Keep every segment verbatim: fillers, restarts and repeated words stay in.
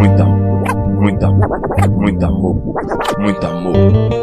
muita, muita, muita amor, muito amor.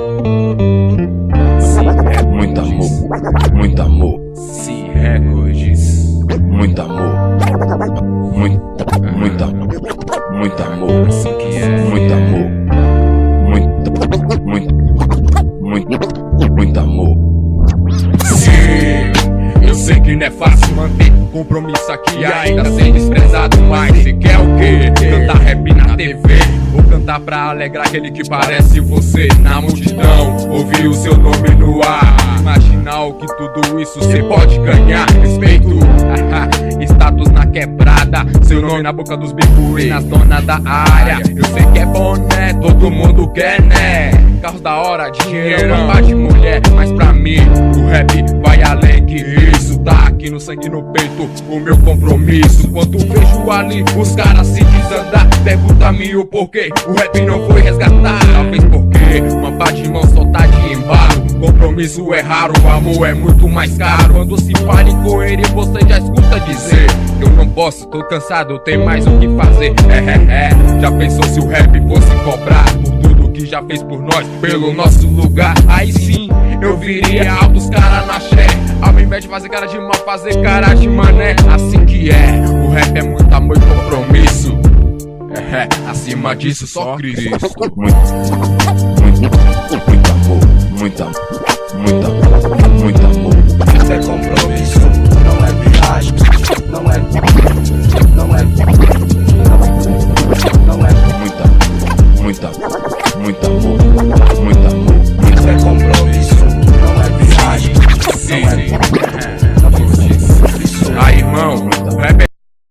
É muito amor, muito amor. Sim, recordes. Muito amor, muito, muito amor, muito amor. Assim que é. Muito amor, muito, muito, muito, muito amor. Sim, eu sei que não é fácil manter compromisso aqui, ainda ser desprezado, mas você quer o quê? Cantar rap na T V ou cantar pra alegrar aquele que parece você na multidão, ouvir o seu nome no ar, imaginar o que tudo isso cê pode ganhar. Respeito, status na quebrada, seu nome na boca dos bicos e nas donas da área. Eu sei que é bom, né? Todo mundo quer, né? Carros da hora, dinheiro, uma paz de mulher, mas pra mim o rap vai além que isso. Tá aqui no sangue, no peito, o meu compromisso. Quando vejo ali os caras se desandar, pergunta-me o porquê o rap não foi resgatado. Talvez porque uma pá de mão só tá de embalo. Compromisso é raro, o amor é muito mais caro. Quando se fala em correria, você já escuta dizer que eu não posso, tô cansado, tem mais o que fazer. É, é, é, já pensou se o rap fosse cobrar por tudo que já fez por nós, pelo nosso lugar? Aí sim, eu viria altos caras na xé, ao invés de fazer cara de mal, fazer cara de mané. Assim que é, o rap é muito amor e compromisso. É, é, acima disso só Cristo. Muito, muito, muito.